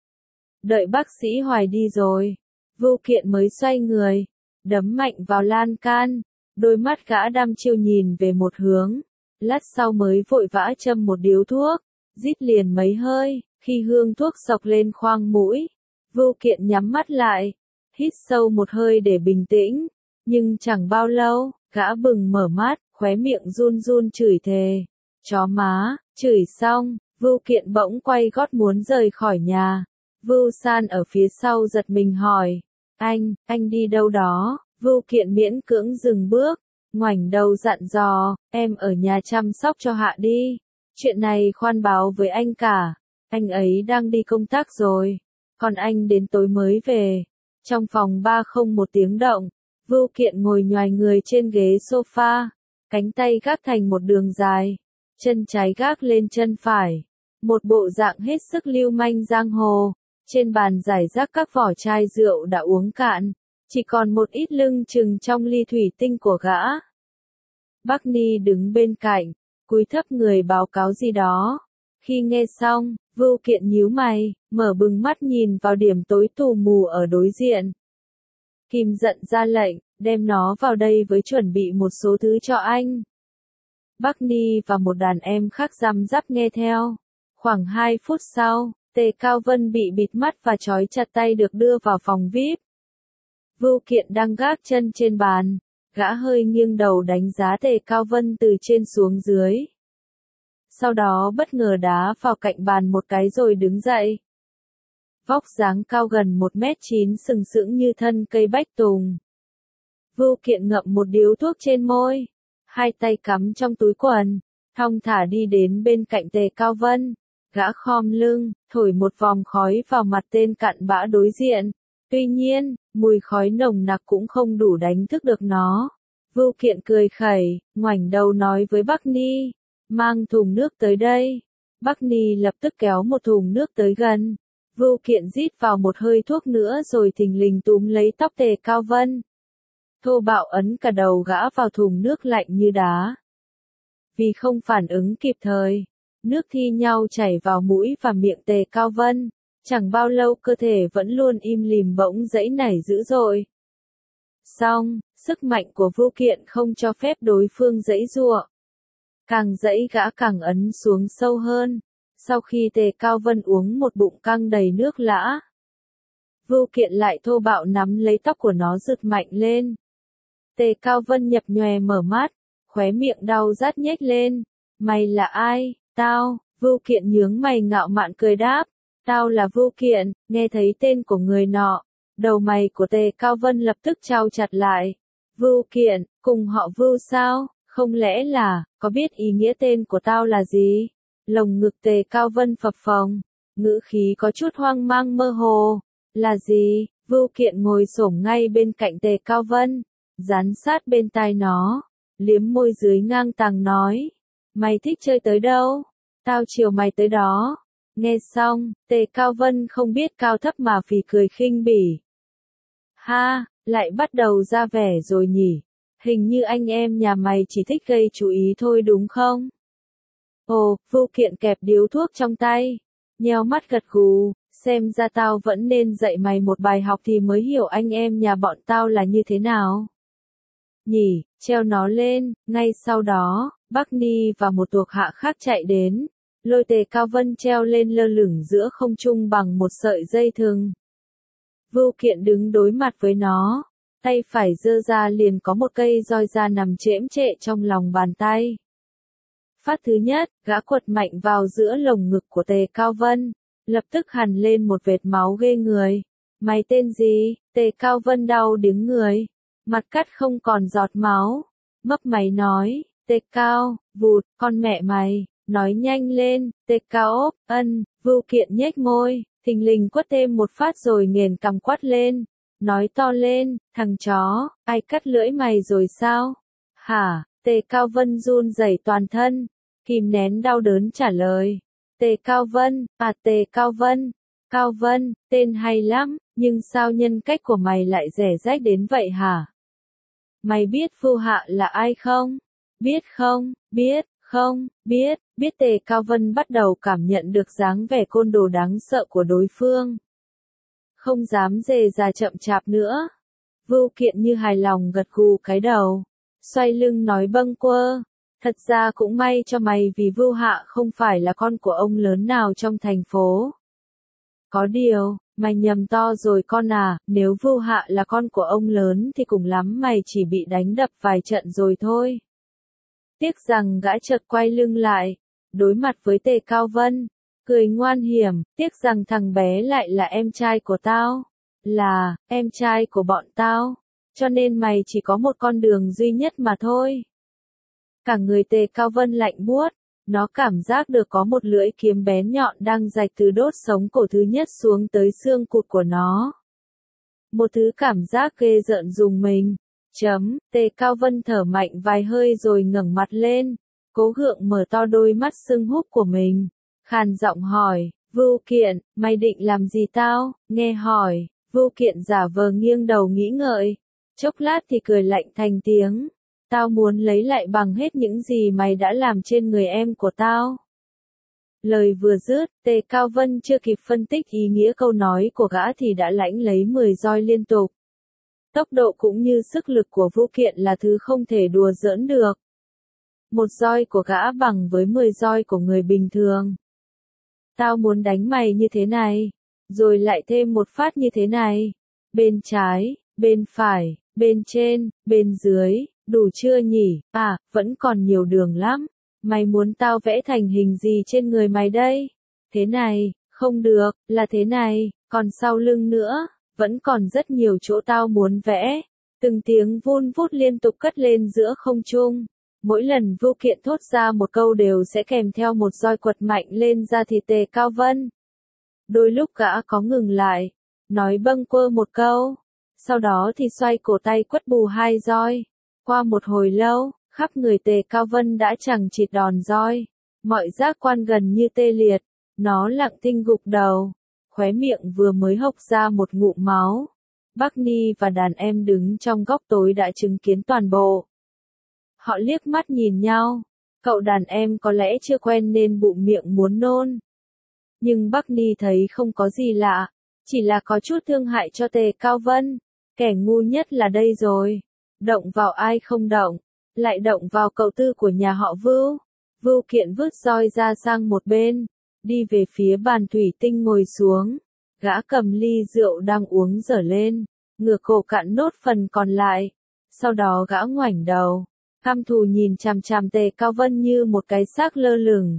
Đợi bác sĩ Hoài đi rồi, Vưu Kiện mới xoay người, đấm mạnh vào lan can, đôi mắt gã đăm chiêu nhìn về một hướng, lát sau mới vội vã châm một điếu thuốc, rít liền mấy hơi, khi hương thuốc xộc lên khoang mũi, Vưu Kiện nhắm mắt lại, hít sâu một hơi để bình tĩnh, nhưng chẳng bao lâu, gã bừng mở mắt, khóe miệng run run chửi thề, chó má, chửi xong, Vưu Kiện bỗng quay gót muốn rời khỏi nhà. Vưu San ở phía sau giật mình hỏi, anh, anh đi đâu đó? Vưu Kiện miễn cưỡng dừng bước, ngoảnh đầu dặn dò, em ở nhà chăm sóc cho Hạ đi, chuyện này khoan báo với anh cả, anh ấy đang đi công tác rồi, còn anh đến tối mới về. Trong phòng ba không một tiếng động, Vưu Kiện ngồi nhoài người trên ghế sofa, cánh tay gác thành một đường dài, chân trái gác lên chân phải, một bộ dạng hết sức lưu manh giang hồ. Trên bàn rải rác các vỏ chai rượu đã uống cạn, chỉ còn một ít lưng chừng trong ly thủy tinh của gã. Bắc Ni đứng bên cạnh, cúi thấp người báo cáo gì đó. Khi nghe xong, Vưu Kiện nhíu mày, mở bừng mắt nhìn vào điểm tối tù mù ở đối diện. Kim giận ra lệnh, đem nó vào đây với chuẩn bị một số thứ cho anh. Bắc Ni và một đàn em khác răm rắp nghe theo. Khoảng hai phút sau, Tề Cao Vân bị bịt mắt và trói chặt tay được đưa vào phòng vi ai pi. Vưu Kiện đang gác chân trên bàn, gã hơi nghiêng đầu đánh giá Tề Cao Vân từ trên xuống dưới. Sau đó bất ngờ đá vào cạnh bàn một cái rồi đứng dậy. Vóc dáng cao gần một mét chín sừng sững như thân cây bách tùng. Vưu Kiện ngậm một điếu thuốc trên môi, hai tay cắm trong túi quần, thong thả đi đến bên cạnh Tề Cao Vân. Gã khom lưng, thổi một vòng khói vào mặt tên cặn bã đối diện. Tuy nhiên, mùi khói nồng nặc cũng không đủ đánh thức được nó. Vưu Kiện cười khẩy, ngoảnh đầu nói với Bắc Ni, mang thùng nước tới đây. Bắc Ni lập tức kéo một thùng nước tới gần. Vưu Kiện rít vào một hơi thuốc nữa rồi thình lình túm lấy tóc Tề Cao Vân. Thô bạo ấn cả đầu gã vào thùng nước lạnh như đá. Vì không phản ứng kịp thời, nước thi nhau chảy vào mũi và miệng Tề Cao Vân, chẳng bao lâu cơ thể vẫn luôn im lìm bỗng dãy nảy dữ dội. Xong, sức mạnh của Vưu Kiện không cho phép đối phương dãy giụa. Càng dãy gã càng ấn xuống sâu hơn, sau khi Tề Cao Vân uống một bụng căng đầy nước lã. Vưu Kiện lại thô bạo nắm lấy tóc của nó giật mạnh lên. Tề Cao Vân nhập nhòe mở mắt, khóe miệng đau rát nhếch lên. Mày là ai? Tao, Vưu Kiện nhướng mày ngạo mạn cười đáp. Tao là Vưu Kiện, nghe thấy tên của người nọ. Đầu mày của Tề Cao Vân lập tức trao chặt lại. Vưu Kiện, cùng họ Vưu sao? Không lẽ là, có biết ý nghĩa tên của tao là gì? Lồng ngực Tề Cao Vân phập phồng, ngữ khí có chút hoang mang mơ hồ. Là gì? Vưu Kiện ngồi xổm ngay bên cạnh Tề Cao Vân, dán sát bên tai nó, liếm môi dưới ngang tàng nói. Mày thích chơi tới đâu? Tao chiều mày tới đó. Nghe xong, Tề Cao Vân không biết cao thấp mà phì cười khinh bỉ. Ha, lại bắt đầu ra vẻ rồi nhỉ? Hình như anh em nhà mày chỉ thích gây chú ý thôi đúng không? Ồ, Vu Kiện kẹp điếu thuốc trong tay, nheo mắt gật gù, xem ra tao vẫn nên dạy mày một bài học thì mới hiểu anh em nhà bọn tao là như thế nào. Nhỉ, treo nó lên, ngay sau đó, Bắc Ni và một thuộc hạ khác chạy đến, lôi Tề Cao Vân treo lên lơ lửng giữa không trung bằng một sợi dây thừng. Vu Kiện đứng đối mặt với nó, tay phải giơ ra liền có một cây roi da nằm chễm chệ trong lòng bàn tay. Phát thứ nhất, gã quật mạnh vào giữa lồng ngực của Tề Cao Vân, lập tức hằn lên một vệt máu ghê người. Mày tên gì? Tề Cao Vân đau điếng người, mặt cắt không còn giọt máu, mấp máy nói, Tề Cao, vụt, con mẹ mày, nói nhanh lên, Tề Cao ốp, ân, Vu Kiện nhếch môi, thình lình quất thêm một phát rồi nghiền cằm quát lên, nói to lên, thằng chó, ai cắt lưỡi mày rồi sao? Hả? Tề Cao Vân run rẩy toàn thân, kìm nén đau đớn trả lời. Tề Cao Vân, à Tề Cao Vân, Cao Vân, tên hay lắm, nhưng sao nhân cách của mày lại rẻ rách đến vậy hả? Mày biết Vu Hạ là ai không? Biết không, biết, không, biết, biết Tề Cao Vân bắt đầu cảm nhận được dáng vẻ côn đồ đáng sợ của đối phương. Không dám dề già chậm chạp nữa. Vu Kiện như hài lòng gật gù cái đầu, xoay lưng nói bâng quơ. Thật ra cũng may cho mày vì Vu Hạ không phải là con của ông lớn nào trong thành phố. Có điều, mày nhầm to rồi con à, nếu Vu Hạ là con của ông lớn thì cùng lắm mày chỉ bị đánh đập vài trận rồi thôi. Tiếc rằng gã chợt quay lưng lại, đối mặt với Tề Cao Vân, cười ngoan hiểm, tiếc rằng thằng bé lại là em trai của tao, là, em trai của bọn tao, cho nên mày chỉ có một con đường duy nhất mà thôi. Cả người Tề Cao Vân lạnh buốt, nó cảm giác được có một lưỡi kiếm bén nhọn đang rạch từ đốt sống cổ thứ nhất xuống tới xương cụt của nó. Một thứ cảm giác ghê rợn rùng mình. Chấm, Tề Cao Vân thở mạnh vài hơi rồi ngẩng mặt lên, cố gượng mở to đôi mắt sưng húp của mình, khàn giọng hỏi, Vu Kiện, mày định làm gì tao? Nghe hỏi, Vu Kiện giả vờ nghiêng đầu nghĩ ngợi, chốc lát thì cười lạnh thành tiếng. Tao muốn lấy lại bằng hết những gì mày đã làm trên người em của tao. Lời vừa dứt, Tề Cao Vân chưa kịp phân tích ý nghĩa câu nói của gã thì đã lãnh lấy mười roi liên tục. Tốc độ cũng như sức lực của Vu Kiện là thứ không thể đùa giỡn được. Một roi của gã bằng với mười roi của người bình thường. Tao muốn đánh mày như thế này, rồi lại thêm một phát như thế này. Bên trái, bên phải, bên trên, bên dưới. Đủ chưa nhỉ? À, vẫn còn nhiều đường lắm. Mày muốn tao vẽ thành hình gì trên người mày đây? Thế này, không được, là thế này, còn sau lưng nữa, vẫn còn rất nhiều chỗ tao muốn vẽ. Từng tiếng vun vút liên tục cất lên giữa không trung. Mỗi lần Vu Kiện thốt ra một câu đều sẽ kèm theo một roi quật mạnh lên da thịt Tề Cao Vân. Đôi lúc gã có ngừng lại, nói bâng quơ một câu, sau đó thì xoay cổ tay quất bù hai roi. Qua một hồi lâu, khắp người Tề Cao Vân đã chẳng chịt đòn roi, mọi giác quan gần như tê liệt, nó lặng thinh gục đầu, khóe miệng vừa mới hộc ra một ngụm máu. Bắc Ni và đàn em đứng trong góc tối đã chứng kiến toàn bộ. Họ liếc mắt nhìn nhau, cậu đàn em có lẽ chưa quen nên bụng miệng muốn nôn. Nhưng Bắc Ni thấy không có gì lạ, chỉ là có chút thương hại cho Tề Cao Vân, kẻ ngu nhất là đây rồi. Động vào ai không động, lại động vào cậu tư của nhà họ Vu. Vu Kiện vứt roi ra sang một bên, đi về phía bàn thủy tinh ngồi xuống. Gã cầm ly rượu đang uống dở lên, ngửa cổ cạn nốt phần còn lại. Sau đó gã ngoảnh đầu, căm thù nhìn chằm chằm Tề Cao Vân như một cái xác lơ lửng.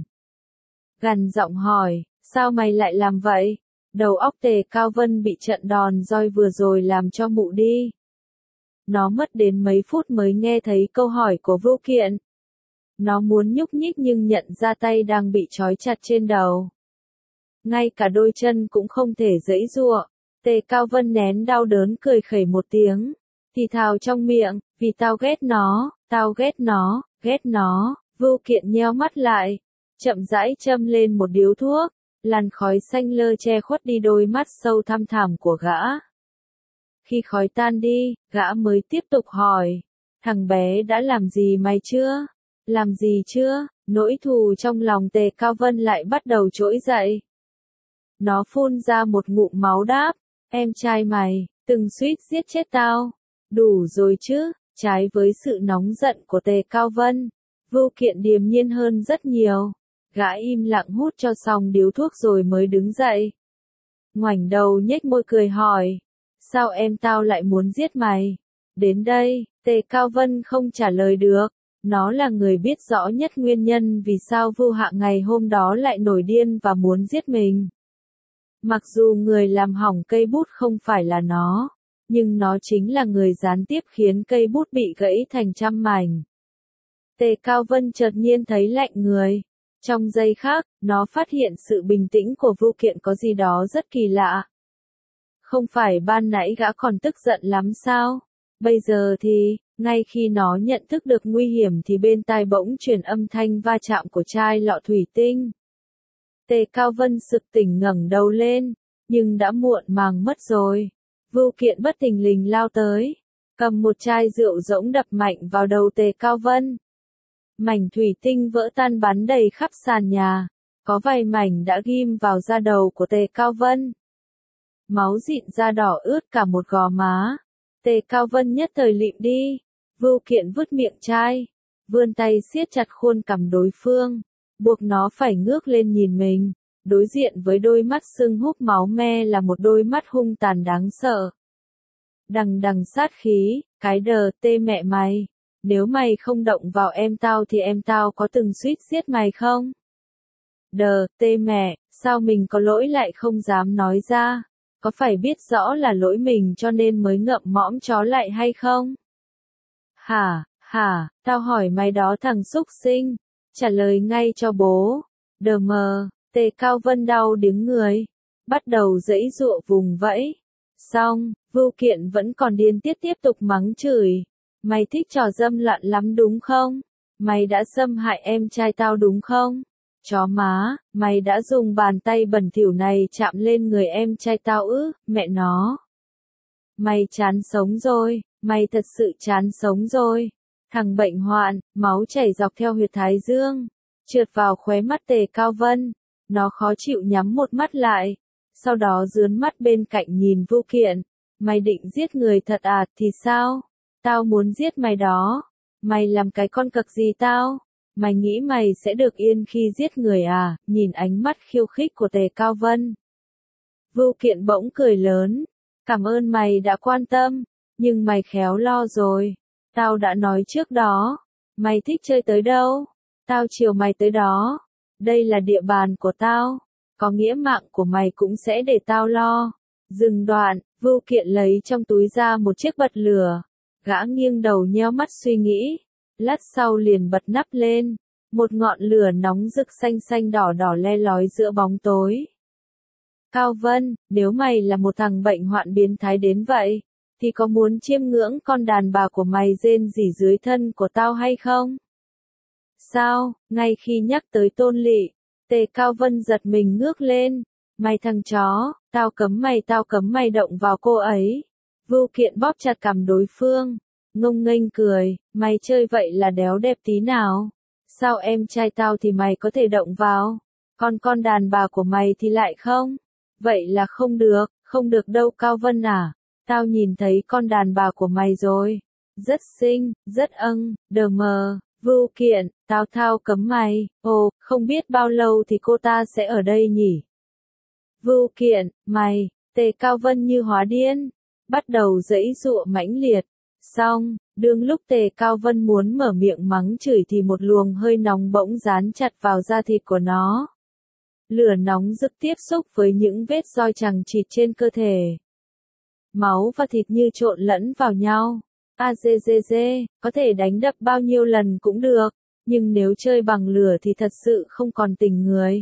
Gằn giọng hỏi, sao mày lại làm vậy? Đầu óc Tề Cao Vân bị trận đòn roi vừa rồi làm cho mụ đi. Nó mất đến mấy phút mới nghe thấy câu hỏi của Vu Kiện. Nó muốn nhúc nhích nhưng nhận ra tay đang bị trói chặt trên đầu. Ngay cả đôi chân cũng không thể giãy giụa. Tề Cao Vân nén đau đớn cười khẩy một tiếng, thì thào trong miệng, vì tao ghét nó, tao ghét nó, ghét nó. Vu Kiện nheo mắt lại, chậm rãi châm lên một điếu thuốc, làn khói xanh lơ che khuất đi đôi mắt sâu thăm thẳm của gã. Khi khói tan đi, gã mới tiếp tục hỏi, thằng bé đã làm gì mày chưa? Làm gì chưa? Nỗi thù trong lòng Tề Cao Vân lại bắt đầu trỗi dậy. Nó phun ra một ngụm máu đáp, em trai mày, từng suýt giết chết tao. Đủ rồi chứ, trái với sự nóng giận của Tề Cao Vân, Vưu Kiện điềm nhiên hơn rất nhiều. Gã im lặng hút cho xong điếu thuốc rồi mới đứng dậy. Ngoảnh đầu nhếch môi cười hỏi, sao em tao lại muốn giết mày? Đến đây, Tề Cao Vân không trả lời được. Nó là người biết rõ nhất nguyên nhân vì sao Vưu Hạ ngày hôm đó lại nổi điên và muốn giết mình. Mặc dù người làm hỏng cây bút không phải là nó, nhưng nó chính là người gián tiếp khiến cây bút bị gãy thành trăm mảnh. Tề Cao Vân chợt nhiên thấy lạnh người. Trong giây khác, nó phát hiện sự bình tĩnh của Vưu Kiện có gì đó rất kỳ lạ. Không phải ban nãy gã còn tức giận lắm sao? Bây giờ thì, ngay khi nó nhận thức được nguy hiểm thì bên tai bỗng truyền âm thanh va chạm của chai lọ thủy tinh. Tề Cao Vân sực tỉnh ngẩng đầu lên, nhưng đã muộn màng mất rồi. Vưu Kiện bất thình lình lao tới, cầm một chai rượu rỗng đập mạnh vào đầu Tề Cao Vân. Mảnh thủy tinh vỡ tan bắn đầy khắp sàn nhà, có vài mảnh đã ghim vào da đầu của Tề Cao Vân. Máu dịn ra đỏ ướt cả một gò má. Tề Cao Vân nhất thời lịm đi. Vưu Kiện vứt miệng chai, vươn tay siết chặt khuôn cằm đối phương, buộc nó phải ngước lên nhìn mình. Đối diện với đôi mắt sưng húp máu me là một đôi mắt hung tàn đáng sợ. Đằng đằng sát khí, cái đờ tê mẹ mày. Nếu mày không động vào em tao thì em tao có từng suýt giết mày không? Đờ tê mẹ, sao mình có lỗi lại không dám nói ra? Có phải biết rõ là lỗi mình cho nên mới ngậm mõm chó lại hay không? Hả, hả, tao hỏi mày đó thằng súc sinh. Trả lời ngay cho bố. Đờ mờ, Tề Cao Vân đau điếng người. Bắt đầu giãy giụa vùng vẫy. Xong, Vưu Kiện vẫn còn điên tiết tiếp tục mắng chửi. Mày thích trò dâm loạn lắm đúng không? Mày đã xâm hại em trai tao đúng không? Chó má, mày đã dùng bàn tay bẩn thỉu này chạm lên người em trai tao ư, mẹ nó. Mày chán sống rồi, mày thật sự chán sống rồi. Thằng bệnh hoạn, máu chảy dọc theo huyệt thái dương, trượt vào khóe mắt Tề Cao Vân. Nó khó chịu nhắm một mắt lại, sau đó dướn mắt bên cạnh nhìn Vưu Kiện. Mày định giết người thật à, thì sao? Tao muốn giết mày đó. Mày làm cái con cặc gì tao? Mày nghĩ mày sẽ được yên khi giết người à? Nhìn ánh mắt khiêu khích của Tề Cao Vân, Vưu Kiện bỗng cười lớn. Cảm ơn mày đã quan tâm, nhưng mày khéo lo rồi. Tao đã nói trước đó. Mày thích chơi tới đâu? Tao chiều mày tới đó. Đây là địa bàn của tao. Có nghĩa mạng của mày cũng sẽ để tao lo. Dừng đoạn, Vưu Kiện lấy trong túi ra một chiếc bật lửa. Gã nghiêng đầu nheo mắt suy nghĩ. Lát sau liền bật nắp lên. Một ngọn lửa nóng rực xanh xanh đỏ đỏ le lói giữa bóng tối. Cao Vân, nếu mày là một thằng bệnh hoạn biến thái đến vậy, thì có muốn chiêm ngưỡng con đàn bà của mày rên rỉ dưới thân của tao hay không? Sao, ngay khi nhắc tới Tôn Lị, Tề Cao Vân giật mình ngước lên. Mày thằng chó, tao cấm mày tao cấm mày động vào cô ấy. Vưu Kiện bóp chặt cằm đối phương, ngông nghênh cười, mày chơi vậy là đéo đẹp tí nào. Sao em trai tao thì mày có thể động vào, còn con đàn bà của mày thì lại không? Vậy là không được, không được đâu Cao Vân à. Tao nhìn thấy con đàn bà của mày rồi. Rất xinh, rất âng, đờ mờ. Vưu Kiện, tao thao cấm mày. Ồ, không biết bao lâu thì cô ta sẽ ở đây nhỉ? Vưu Kiện, mày. Tề Cao Vân như hóa điên, bắt đầu giãy giụa mãnh liệt. Xong, đương lúc Tề Cao Vân muốn mở miệng mắng chửi thì một luồng hơi nóng bỗng dán chặt vào da thịt của nó. Lửa nóng rực tiếp xúc với những vết roi chằng chịt trên cơ thể. Máu và thịt như trộn lẫn vào nhau. A dê dê dê, có thể đánh đập bao nhiêu lần cũng được, nhưng nếu chơi bằng lửa thì thật sự không còn tình người.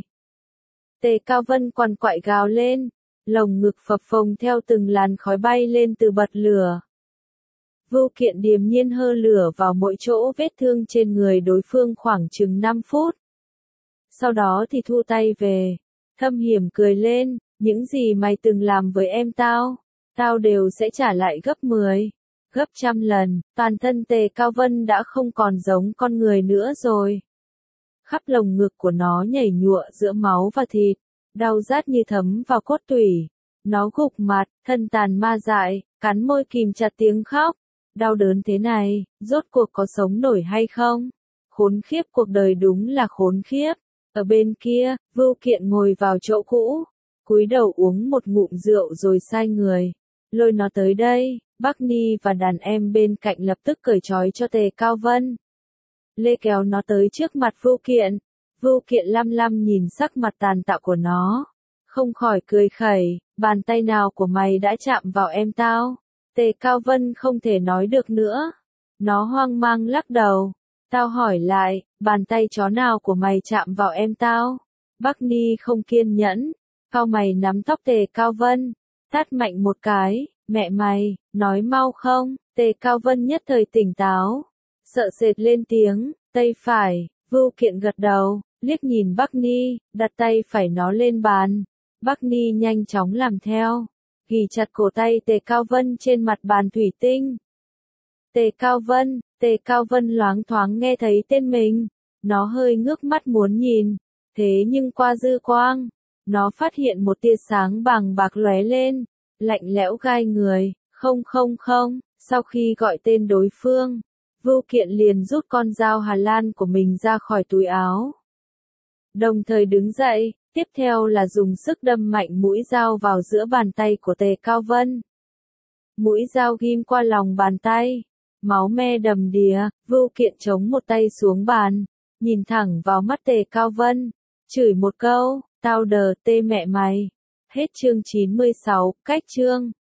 Tề Cao Vân quằn quại gào lên, lồng ngực phập phồng theo từng làn khói bay lên từ bật lửa. Vưu Kiện điềm nhiên hơ lửa vào mỗi chỗ vết thương trên người đối phương khoảng chừng năm phút. Sau đó thì thu tay về, thâm hiểm cười lên, những gì mày từng làm với em tao, tao đều sẽ trả lại gấp mười. gấp trăm lần, toàn thân Tề Cao Vân đã không còn giống con người nữa rồi. Khắp lồng ngực của nó nhảy nhụa giữa máu và thịt, đau rát như thấm vào cốt tủy. Nó gục mặt, thân tàn ma dại, cắn môi kìm chặt tiếng khóc. Đau đớn thế này, rốt cuộc có sống nổi hay không? Khốn khiếp, cuộc đời đúng là khốn khiếp. Ở bên kia, Vưu Kiện ngồi vào chỗ cũ, cúi đầu uống một ngụm rượu rồi sai người. Lôi nó tới đây. Bắc Ni và đàn em bên cạnh lập tức cởi trói cho Tề Cao Vân. Lê kéo nó tới trước mặt Vưu Kiện. Vưu Kiện lăm lăm nhìn sắc mặt tàn tạ của nó. Không khỏi cười khẩy, bàn tay nào của mày đã chạm vào em tao? Tề Cao Vân không thể nói được nữa. Nó hoang mang lắc đầu. Tao hỏi lại, bàn tay chó nào của mày chạm vào em tao? Bắc Ni không kiên nhẫn. Cao mày nắm tóc Tề Cao Vân. Tát mạnh một cái. Mẹ mày, nói mau không? Tề Cao Vân nhất thời tỉnh táo. Sợ sệt lên tiếng, tay phải. Vưu Kiện gật đầu, liếc nhìn Bắc Ni, đặt tay phải nó lên bàn. Bắc Ni nhanh chóng làm theo. Ghi chặt cổ tay Tề Cao Vân trên mặt bàn thủy tinh. Tề Cao Vân, Tề Cao Vân loáng thoáng nghe thấy tên mình. Nó hơi ngước mắt muốn nhìn. Thế nhưng qua dư quang, nó phát hiện một tia sáng vàng bạc lóe lên. Lạnh lẽo gai người, không không không, sau khi gọi tên đối phương, Vưu Kiện liền rút con dao Hà Lan của mình ra khỏi túi áo. Đồng thời đứng dậy, tiếp theo là dùng sức đâm mạnh mũi dao vào giữa bàn tay của Tề Cao Vân. Mũi dao ghim qua lòng bàn tay, máu me đầm đìa, Vưu Kiện chống một tay xuống bàn, nhìn thẳng vào mắt Tề Cao Vân, chửi một câu, tao đờ tê mẹ mày. Hết chương chín mươi sáu, cách chương.